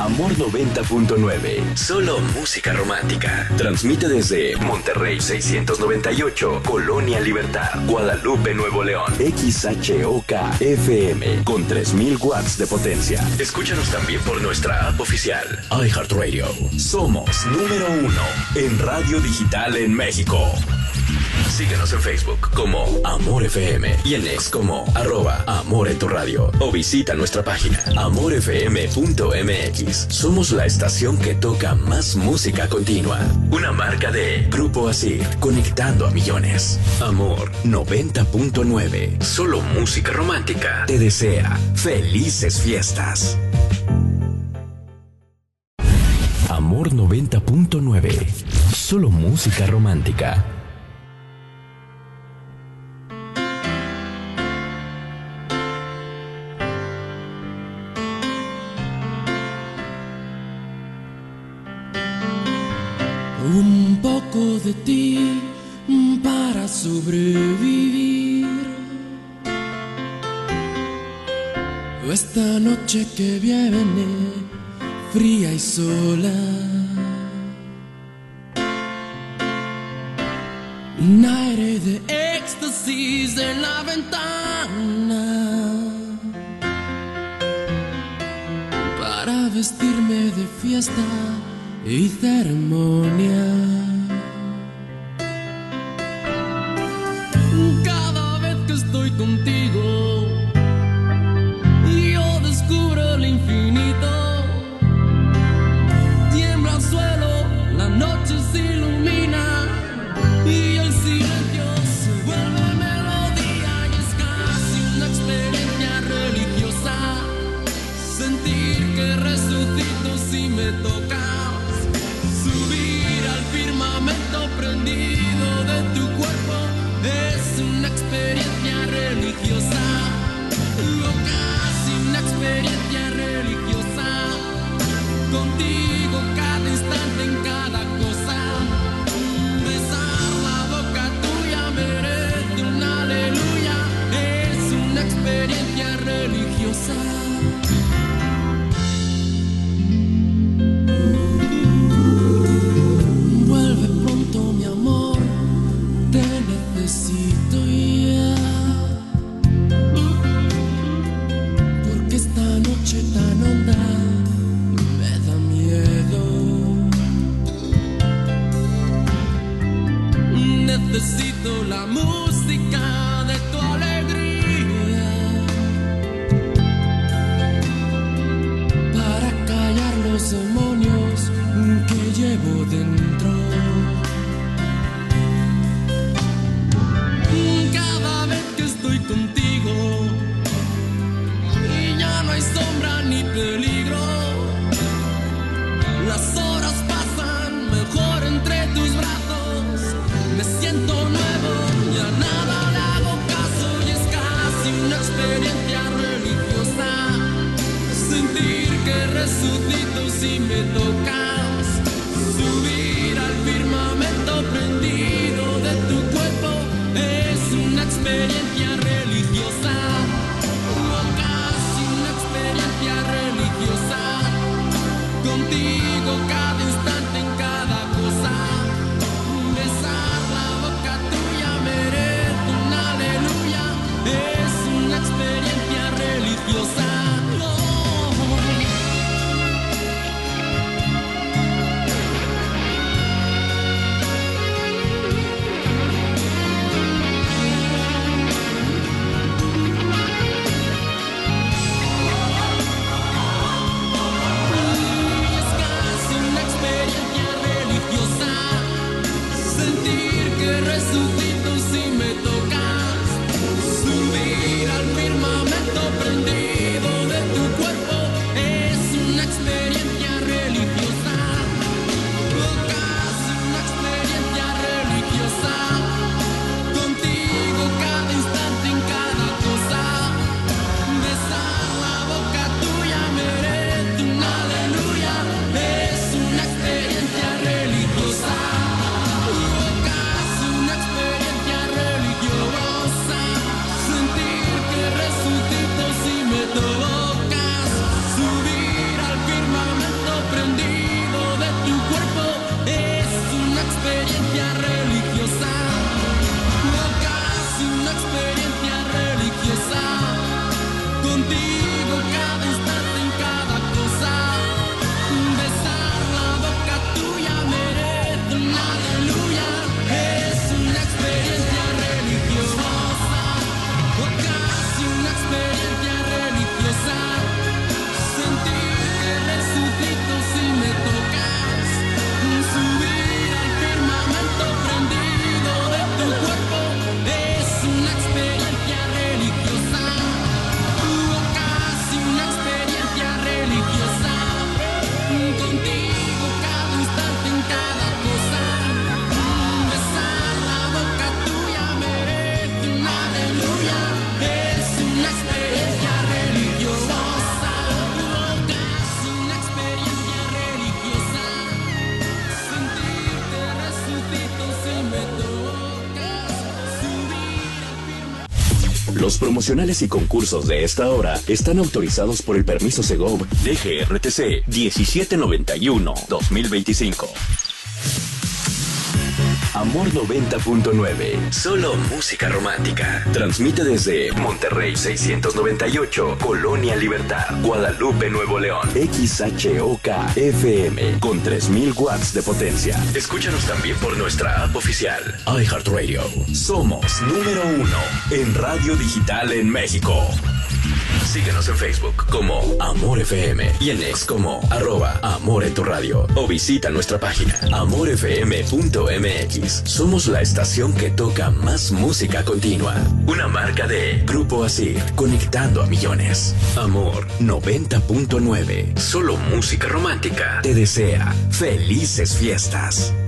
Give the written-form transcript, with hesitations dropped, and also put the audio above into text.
Amor 90.9. Solo música romántica. Transmite desde Monterrey 698, Colonia Libertad, Guadalupe, Nuevo León. XHOK FM con 3000 watts de potencia. Escúchanos también por nuestra app oficial, iHeartRadio. Somos número 1 en radio digital en México. Síguenos en Facebook como Amor FM y en X como @Amor en tu radio, o visita nuestra página amorfm.mx. Somos la estación que toca más música continua. Una marca de Grupo Asir, conectando a millones. Amor 90.9. Solo música romántica. Te desea felices fiestas. Amor 90.9. Solo música romántica. Un poco de ti para sobrevivir. Esta noche que viene, fría y sola. Un aire de éxtasis en la ventana para vestirme de fiesta y ceremonia. Cada vez que estoy contigo, yo descubro el infinito. Tiembla el suelo, la noche se ilumina y el silencio se vuelve melodía. Y es casi una experiencia religiosa sentir que resucito si me tocas. Prendido de tu cuerpo es una experiencia religiosa, o casi una experiencia religiosa. Contigo cada instante en cada cosa, besar la boca tuya merece un aleluya. Es una experiencia religiosa. Necesito ya, porque esta noche tan honda me da miedo. Necesito la música de tu alegría para callar los demonios que llevo dentro. Cada vez que estoy contigo y ya no hay sombra ni peligro, las horas pasan mejor entre tus brazos. Me siento nuevo y a nada le hago caso. Y es casi una experiencia religiosa sentir que resucito si me tocas. Subir al firmamento prendido de tu cuerpo es una experiencia religiosa, o casi una experiencia religiosa. Contigo cada instante en cada cosa, besar la boca tuya merece un aleluya. Es una experiencia religiosa. Oh. Los promocionales y concursos de esta hora están autorizados por el permiso Segov DGRTC 1791-2025. Amor 90.9, solo música romántica. Transmite desde Monterrey 698, Colonia Libertad, Guadalupe, Nuevo León. XHOK FM con 3000 watts de potencia. Escúchanos también por nuestra app oficial, iHeartRadio. Somos número 1 en radio digital en México. Síguenos en Facebook como Amor FM y en X como @Amor en tu radio, o visita nuestra página amorfm.mx. Somos la estación que toca más música continua. Una marca de Grupo Asir, conectando a millones. Amor 90.9, solo música romántica. Te desea felices fiestas.